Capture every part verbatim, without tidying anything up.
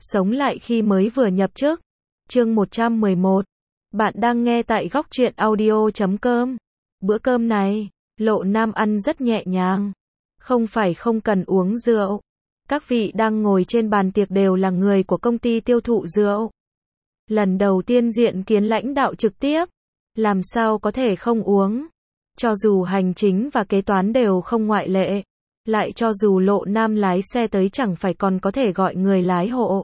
Sống lại khi mới vừa nhập chức. Chương một trăm mười một. Bạn đang nghe tại góc truyện audio chấm com. Bữa cơm này, Lộ Nam ăn rất nhẹ nhàng. Không phải không cần uống rượu. Các vị đang ngồi trên bàn tiệc đều là người của công ty tiêu thụ rượu. Lần đầu tiên diện kiến lãnh đạo trực tiếp, làm sao có thể không uống. Cho dù hành chính và kế toán đều không ngoại lệ. Lại cho dù Lộ Nam lái xe tới chẳng phải còn có thể gọi người lái hộ.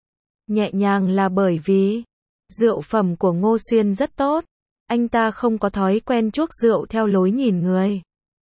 Nhẹ nhàng là bởi vì rượu phẩm của Ngô Xuyên rất tốt. Anh ta không có thói quen chuốc rượu theo lối nhìn người.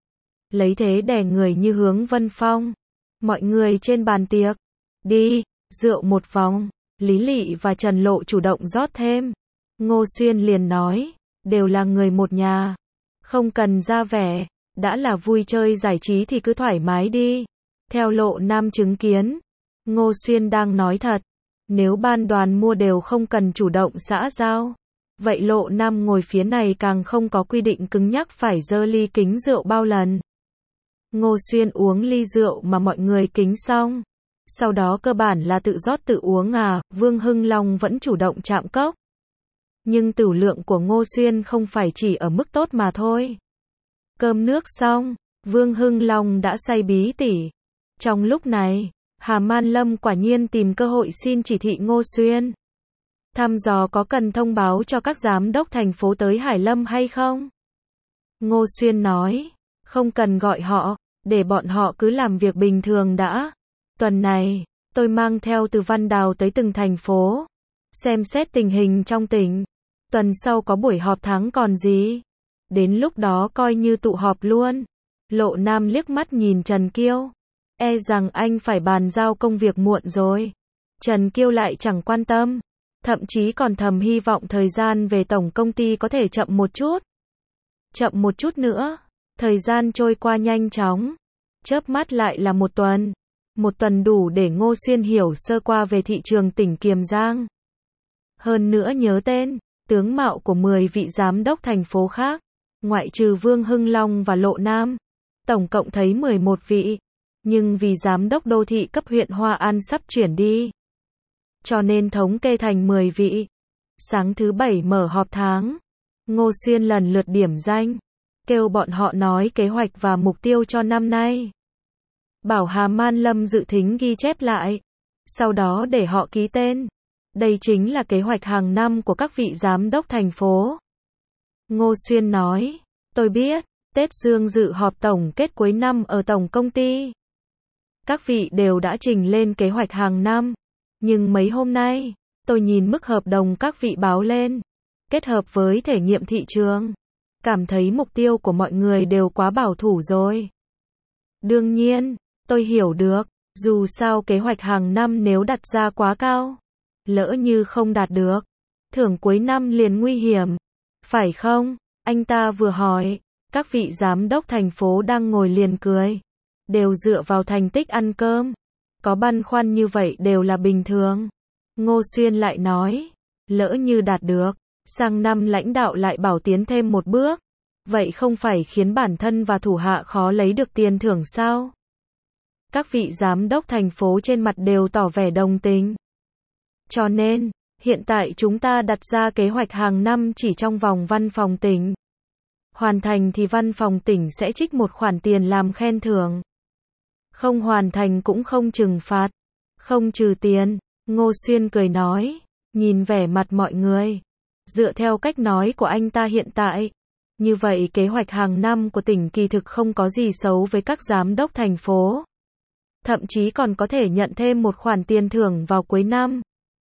Lấy thế đè người như Hướng Vân Phong. Mọi người trên bàn tiệc. Đi, rượu một vòng. Lý Lị và Trần Lộ chủ động rót thêm. Ngô Xuyên liền nói, đều là người một nhà. Không cần ra vẻ. Đã là vui chơi giải trí thì cứ thoải mái đi. Theo Lộ Nam chứng kiến, Ngô Xuyên đang nói thật. Nếu ban đoàn mua đều không cần chủ động xã giao. Vậy Lộ Nam ngồi phía này càng không có quy định cứng nhắc phải dơ ly kính rượu bao lần. Ngô Xuyên uống ly rượu mà mọi người kính xong. Sau đó cơ bản là tự rót tự uống à, Vương Hưng Long vẫn chủ động chạm cốc. Nhưng tửu lượng của Ngô Xuyên không phải chỉ ở mức tốt mà thôi. Cơm nước xong, Vương Hưng Long đã say bí tỉ. Trong lúc này, Hà Man Lâm quả nhiên tìm cơ hội xin chỉ thị Ngô Xuyên. Thăm dò có cần thông báo cho các giám đốc thành phố tới Hải Lâm hay không? Ngô Xuyên nói, không cần gọi họ, để bọn họ cứ làm việc bình thường đã. Tuần này, tôi mang theo Từ Văn Đào tới từng thành phố, xem xét tình hình trong tỉnh. Tuần sau có buổi họp tháng còn gì. Đến lúc đó coi như tụ họp luôn. Lộ Nam liếc mắt nhìn Trần Kiêu. E rằng anh phải bàn giao công việc muộn rồi. Trần Kiêu lại chẳng quan tâm. Thậm chí còn thầm hy vọng thời gian về tổng công ty có thể chậm một chút. Chậm một chút nữa. Thời gian trôi qua nhanh chóng. Chớp mắt lại là một tuần. Một tuần đủ để Ngô Xuyên hiểu sơ qua về thị trường tỉnh Kiềm Giang. Hơn nữa nhớ tên, tướng mạo của mười vị giám đốc thành phố khác. Ngoại trừ Vương Hưng Long và Lộ Nam. Tổng cộng thấy mười một vị. Nhưng vì giám đốc đô thị cấp huyện Hoa An sắp chuyển đi. Cho nên thống kê thành mười vị. Sáng thứ bảy mở họp tháng. Ngô Xuyên lần lượt điểm danh. Kêu bọn họ nói kế hoạch và mục tiêu cho năm nay. Bảo Hà Man Lâm dự thính ghi chép lại. Sau đó để họ ký tên. Đây chính là kế hoạch hàng năm của các vị giám đốc thành phố. Ngô Xuyên nói, tôi biết, Tết Dương dự họp tổng kết cuối năm ở tổng công ty. Các vị đều đã trình lên kế hoạch hàng năm. Nhưng mấy hôm nay, tôi nhìn mức hợp đồng các vị báo lên. Kết hợp với thể nghiệm thị trường. Cảm thấy mục tiêu của mọi người đều quá bảo thủ rồi. Đương nhiên, tôi hiểu được, dù sao kế hoạch hàng năm nếu đặt ra quá cao. Lỡ như không đạt được. Thưởng cuối năm liền nguy hiểm. Phải không? Anh ta vừa hỏi. Các vị giám đốc thành phố đang ngồi liền cười. Đều dựa vào thành tích ăn cơm. Có băn khoăn như vậy đều là bình thường. Ngô Xuyên lại nói. Lỡ như đạt được. Sang năm lãnh đạo lại bảo tiến thêm một bước. Vậy không phải khiến bản thân và thủ hạ khó lấy được tiền thưởng sao? Các vị giám đốc thành phố trên mặt đều tỏ vẻ đồng tình. Cho nên, hiện tại chúng ta đặt ra kế hoạch hàng năm chỉ trong vòng văn phòng tỉnh. Hoàn thành thì văn phòng tỉnh sẽ trích một khoản tiền làm khen thưởng. Không hoàn thành cũng không trừng phạt. Không trừ tiền. Ngô Xuyên cười nói. Nhìn vẻ mặt mọi người. Dựa theo cách nói của anh ta hiện tại. Như vậy kế hoạch hàng năm của tỉnh kỳ thực không có gì xấu với các giám đốc thành phố. Thậm chí còn có thể nhận thêm một khoản tiền thưởng vào cuối năm.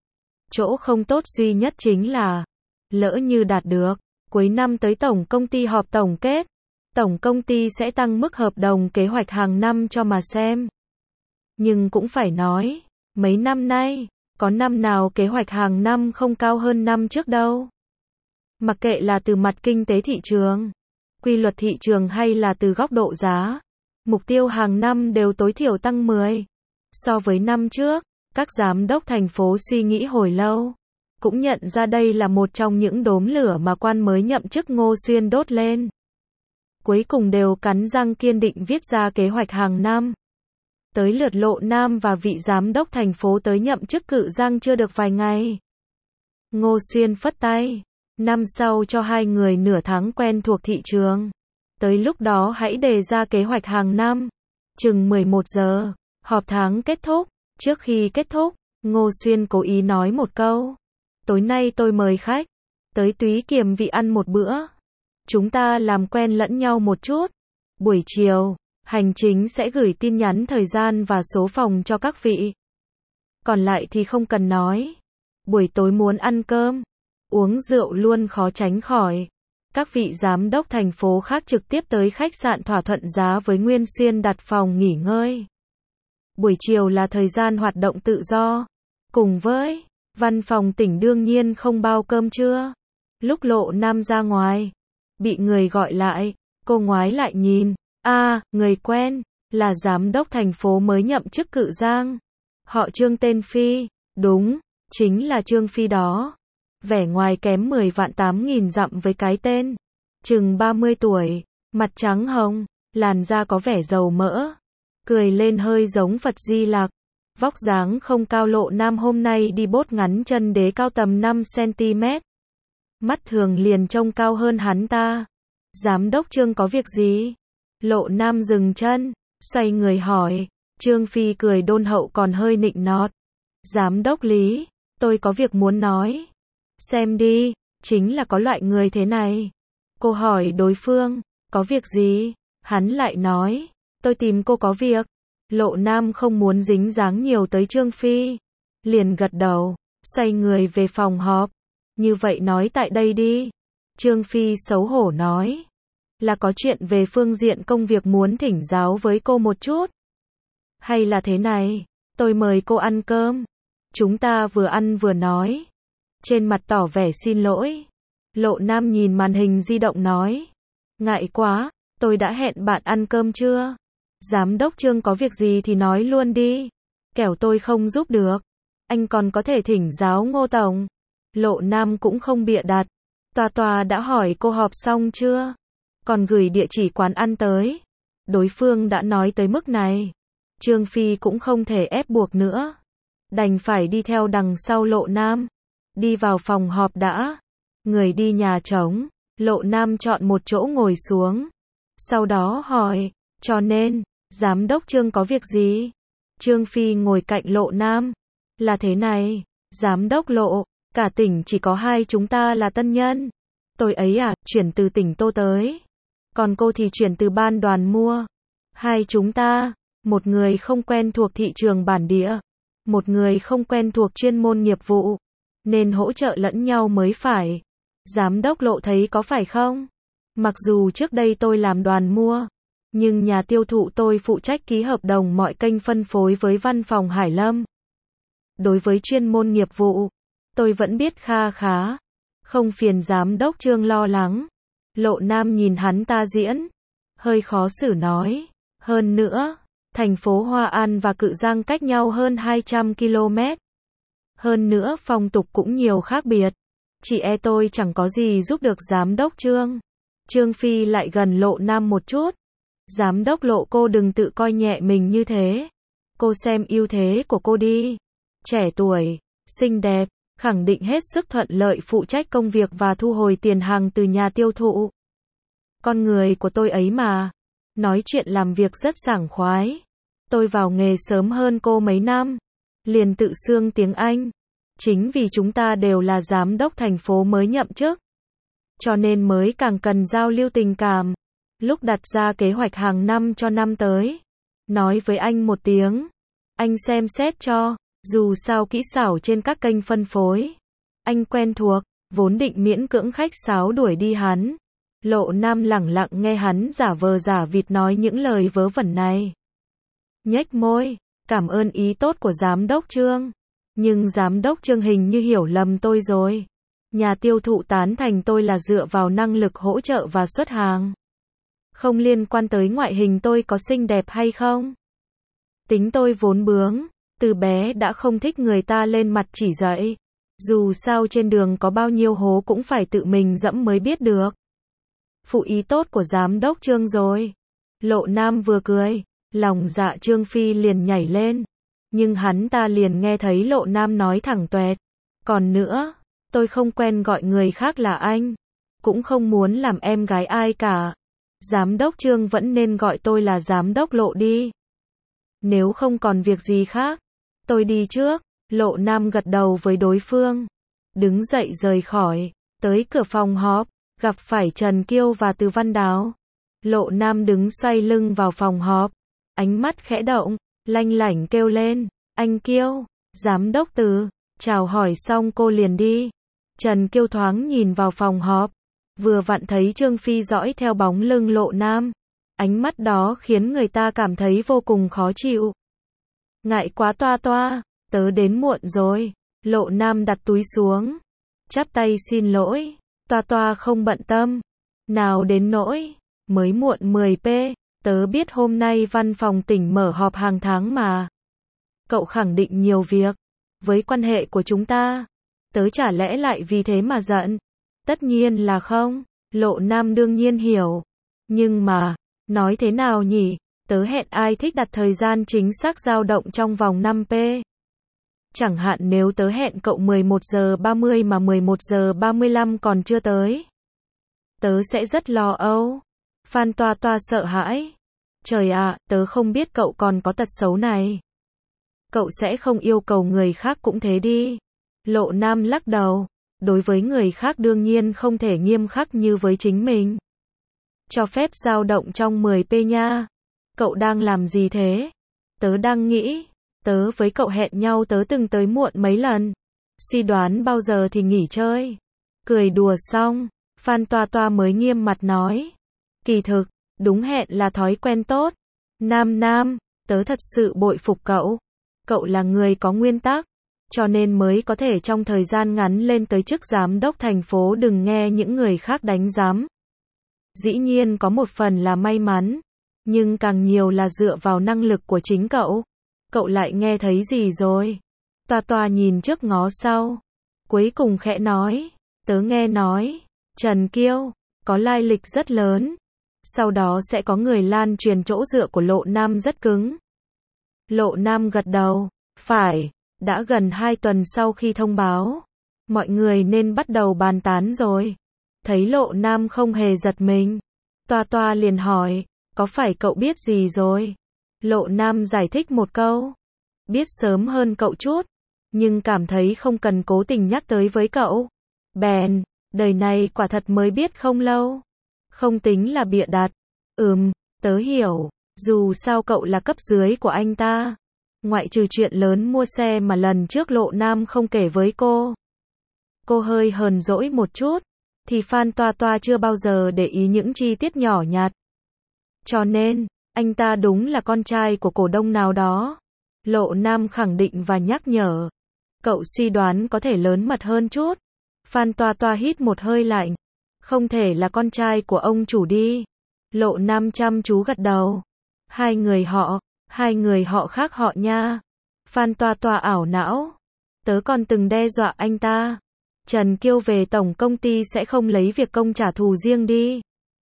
Chỗ không tốt duy nhất chính là, lỡ như đạt được, cuối năm tới tổng công ty họp tổng kết, tổng công ty sẽ tăng mức hợp đồng kế hoạch hàng năm cho mà xem. Nhưng cũng phải nói, mấy năm nay, có năm nào kế hoạch hàng năm không cao hơn năm trước đâu. Mặc kệ là từ mặt kinh tế thị trường, quy luật thị trường hay là từ góc độ giá, mục tiêu hàng năm đều tối thiểu tăng mười. So với năm trước. Các giám đốc thành phố suy nghĩ hồi lâu, cũng nhận ra đây là một trong những đốm lửa mà quan mới nhậm chức Ngô Xuyên đốt lên. Cuối cùng đều cắn răng kiên định viết ra kế hoạch hàng năm. Tới lượt Lộ Nam và vị giám đốc thành phố tới nhậm chức Cự Giang chưa được vài ngày. Ngô Xuyên phất tay. Năm sau cho hai người nửa tháng quen thuộc thị trường. Tới lúc đó hãy đề ra kế hoạch hàng năm. Chừng mười một giờ, họp tháng kết thúc. Trước khi kết thúc, Ngô Xuyên cố ý nói một câu. Tối nay tôi mời khách. Tới Túy Kiềm vị ăn một bữa. Chúng ta làm quen lẫn nhau một chút. Buổi chiều, hành chính sẽ gửi tin nhắn thời gian và số phòng cho các vị. Còn lại thì không cần nói. Buổi tối muốn ăn cơm, uống rượu luôn khó tránh khỏi. Các vị giám đốc thành phố khác trực tiếp tới khách sạn thỏa thuận giá với Nguyên Xuyên đặt phòng nghỉ ngơi. Buổi chiều là thời gian hoạt động tự do. Cùng với văn phòng tỉnh đương nhiên không bao cơm trưa. Lúc Lộ Nam ra ngoài, bị người gọi lại, cô ngoái lại nhìn. A, à, người quen, là giám đốc thành phố mới nhậm chức Cự Giang. Họ Trương tên Phi, đúng, chính là Trương Phi đó. Vẻ ngoài kém mười vạn tám nghìn dặm với cái tên. Chừng ba mươi tuổi, mặt trắng hồng, làn da có vẻ dầu mỡ. Cười lên hơi giống Phật Di Lặc. Vóc dáng không cao. Lộ Nam hôm nay đi bốt ngắn chân đế cao tầm năm xăng-ti-mét. Mắt thường liền trông cao hơn hắn ta. Giám đốc Trương có việc gì? Lộ Nam dừng chân, xoay người hỏi. Trương Phi cười đôn hậu còn hơi nịnh nọt. Giám đốc Lý, tôi có việc muốn nói. Xem đi, chính là có loại người thế này. Cô hỏi đối phương, có việc gì? Hắn lại nói, tôi tìm cô có việc. Lộ Nam không muốn dính dáng nhiều tới Trương Phi. Liền gật đầu, xoay người về phòng họp. Như vậy nói tại đây đi. Trương Phi xấu hổ nói. Là có chuyện về phương diện công việc muốn thỉnh giáo với cô một chút. Hay là thế này, tôi mời cô ăn cơm. Chúng ta vừa ăn vừa nói. Trên mặt tỏ vẻ xin lỗi. Lộ Nam nhìn màn hình di động nói. Ngại quá, tôi đã hẹn bạn ăn cơm chưa? Giám đốc Trương có việc gì thì nói luôn đi. Kẻo tôi không giúp được. Anh còn có thể thỉnh giáo Ngô Tổng. Lộ Nam cũng không bịa đặt. Tòa tòa đã hỏi cô họp xong chưa? Còn gửi địa chỉ quán ăn tới. Đối phương đã nói tới mức này. Trương Phi cũng không thể ép buộc nữa. Đành phải đi theo đằng sau Lộ Nam. Đi vào phòng họp đã. Người đi nhà trống. Lộ Nam chọn một chỗ ngồi xuống. Sau đó hỏi. Cho nên, giám đốc Trương có việc gì? Trương Phi ngồi cạnh Lộ Nam. Là thế này, giám đốc Lộ, cả tỉnh chỉ có hai chúng ta là tân nhân. Tôi ấy à, chuyển từ tỉnh Tô tới. Còn cô thì chuyển từ ban đoàn mua. Hai chúng ta, một người không quen thuộc thị trường bản địa, một người không quen thuộc chuyên môn nghiệp vụ, nên hỗ trợ lẫn nhau mới phải. Giám đốc Lộ thấy có phải không? Mặc dù trước đây tôi làm đoàn mua, nhưng nhà tiêu thụ tôi phụ trách ký hợp đồng mọi kênh phân phối với văn phòng Hải Lâm. Đối với chuyên môn nghiệp vụ, tôi vẫn biết kha khá. Không phiền giám đốc Trương lo lắng. Lộ Nam nhìn hắn ta diễn, hơi khó xử nói. Hơn nữa, thành phố Hoa An và Cự Giang cách nhau hơn hai trăm ki lô mét. Hơn nữa phong tục cũng nhiều khác biệt. Chỉ e tôi chẳng có gì giúp được giám đốc Trương. Trương Phi lại gần Lộ Nam một chút. Giám đốc Lộ, cô đừng tự coi nhẹ mình như thế. Cô xem ưu thế của cô đi. Trẻ tuổi, xinh đẹp, khẳng định hết sức thuận lợi phụ trách công việc và thu hồi tiền hàng từ nhà tiêu thụ. Con người của tôi ấy mà. Nói chuyện làm việc rất sảng khoái. Tôi vào nghề sớm hơn cô mấy năm. Liền tự xương tiếng Anh. Chính vì chúng ta đều là giám đốc thành phố mới nhậm chức. Cho nên mới càng cần giao lưu tình cảm. Lúc đặt ra kế hoạch hàng năm cho năm tới. Nói với anh một tiếng. Anh xem xét cho. Dù sao kỹ xảo trên các kênh phân phối. Anh quen thuộc. Vốn định miễn cưỡng khách sáo đuổi đi hắn. Lộ Nam lẳng lặng nghe hắn giả vờ giả vịt nói những lời vớ vẩn này. Nhếch môi. Cảm ơn ý tốt của giám đốc Trương. Nhưng giám đốc Trương hình như hiểu lầm tôi rồi. Nhà tiêu thụ tán thành tôi là dựa vào năng lực hỗ trợ và xuất hàng. Không liên quan tới ngoại hình tôi có xinh đẹp hay không. Tính tôi vốn bướng. Từ bé đã không thích người ta lên mặt chỉ dạy. Dù sao trên đường có bao nhiêu hố cũng phải tự mình dẫm mới biết được. Phụ ý tốt của giám đốc Trương rồi. Lộ Nam vừa cười, Lòng dạ Trương Phi liền nhảy lên. Nhưng hắn ta liền nghe thấy Lộ Nam nói thẳng toẹt. Còn nữa, tôi không quen gọi người khác là anh. Cũng không muốn làm em gái ai cả. Giám đốc Trương vẫn nên gọi tôi là giám đốc Lộ đi. Nếu không còn việc gì khác, tôi đi trước. Lộ Nam gật đầu với đối phương. Đứng dậy rời khỏi. Tới cửa phòng họp, gặp phải Trần Kiêu và Từ Văn Đáo. Lộ Nam đứng xoay lưng vào phòng họp. Ánh mắt khẽ động, lanh lảnh kêu lên. Anh Kiêu, giám đốc Từ. Chào hỏi xong cô liền đi. Trần Kiêu thoáng nhìn vào phòng họp. Vừa vặn thấy Trương Phi dõi theo bóng lưng Lộ Nam. Ánh mắt đó khiến người ta cảm thấy vô cùng khó chịu. Ngại quá Toa Toa, tớ đến muộn rồi. Lộ Nam đặt túi xuống. Chắp tay xin lỗi. Toa Toa không bận tâm. Nào đến nỗi. Mới muộn mười phút. Tớ biết hôm nay văn phòng tỉnh mở họp hàng tháng mà. Cậu khẳng định nhiều việc. Với quan hệ của chúng ta. Tớ chả lẽ lại vì thế mà giận. Tất nhiên là không. Lộ Nam đương nhiên hiểu. Nhưng mà, nói thế nào nhỉ? Tớ hẹn ai thích đặt thời gian chính xác dao động trong vòng năm phút. Chẳng hạn nếu tớ hẹn cậu mười một giờ ba mươi mà mười một giờ ba mươi lăm còn chưa tới. Tớ sẽ rất lo âu. Phan Toa Toa sợ hãi. Trời ạ, tớ không biết cậu còn có tật xấu này. Cậu sẽ không yêu cầu người khác cũng thế đi. Lộ Nam lắc đầu. Đối với người khác đương nhiên không thể nghiêm khắc như với chính mình. Cho phép dao động trong mười phút nha. Cậu đang làm gì thế? Tớ đang nghĩ. Tớ với cậu hẹn nhau tớ từng tới muộn mấy lần. Suy đoán bao giờ thì nghỉ chơi. Cười đùa xong, Phan Toa Toa mới nghiêm mặt nói. Kỳ thực, đúng hẹn là thói quen tốt. Nam Nam, tớ thật sự bội phục cậu. Cậu là người có nguyên tắc. Cho nên mới có thể trong thời gian ngắn lên tới chức giám đốc thành phố đừng nghe những người khác đánh giám. Dĩ nhiên có một phần là may mắn. Nhưng càng nhiều là dựa vào năng lực của chính cậu. Cậu lại nghe thấy gì rồi? Toa Toa nhìn trước ngó sau. Cuối cùng khẽ nói. Tớ nghe nói. Trần Kiêu. Có lai lịch rất lớn. Sau đó sẽ có người lan truyền chỗ dựa của Lộ Nam rất cứng. Lộ Nam gật đầu. Phải. Đã gần hai tuần sau khi thông báo. Mọi người nên bắt đầu bàn tán rồi. Thấy Lộ Nam không hề giật mình. Toa Toa liền hỏi. Có phải cậu biết gì rồi? Lộ Nam giải thích một câu. Biết sớm hơn cậu chút. Nhưng cảm thấy không cần cố tình nhắc tới với cậu. Bèn, đời này quả thật mới biết không lâu. Không tính là bịa đặt. Ừm, tớ hiểu. Dù sao cậu là cấp dưới của anh ta. Ngoại trừ chuyện lớn mua xe mà lần trước Lộ Nam không kể với cô. Cô hơi hờn dỗi một chút. Thì Phan Toa Toa chưa bao giờ để ý những chi tiết nhỏ nhặt. Cho nên, anh ta đúng là con trai của cổ đông nào đó. Lộ Nam khẳng định và nhắc nhở. Cậu suy đoán có thể lớn mật hơn chút. Phan Toa Toa hít một hơi lạnh. Không thể là con trai của ông chủ đi. Lộ Nam chăm chú gật đầu. Hai người họ, hai người họ khác họ nha. Phan Toa Toa ảo não. Tớ còn từng đe dọa anh ta. Trần Kiêu về tổng công ty sẽ không lấy việc công trả thù riêng đi.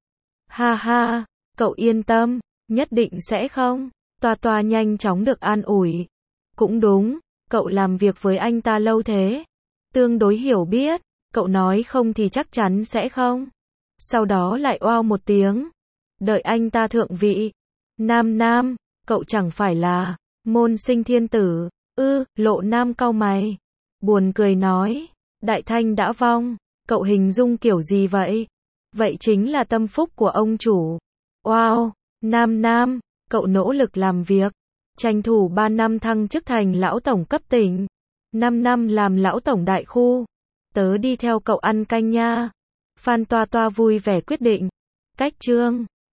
Ha ha, cậu yên tâm, nhất định sẽ không. Toa Toa nhanh chóng được an ủi. Cũng đúng, cậu làm việc với anh ta lâu thế. Tương đối hiểu biết, cậu nói không thì chắc chắn sẽ không. Sau đó lại oao một tiếng. Đợi anh ta thượng vị. Nam Nam, cậu chẳng phải là môn sinh thiên tử. Ư, Lộ Nam cau mày. Buồn cười nói. Đại Thanh đã vong. Cậu hình dung kiểu gì vậy? Vậy chính là tâm phúc của ông chủ. Wow, Nam Nam, cậu nỗ lực làm việc. Tranh thủ ba năm thăng chức thành lão tổng cấp tỉnh. năm năm làm lão tổng đại khu. Tớ đi theo cậu ăn canh nha. Phan Toa Toa vui vẻ quyết định. Cách chương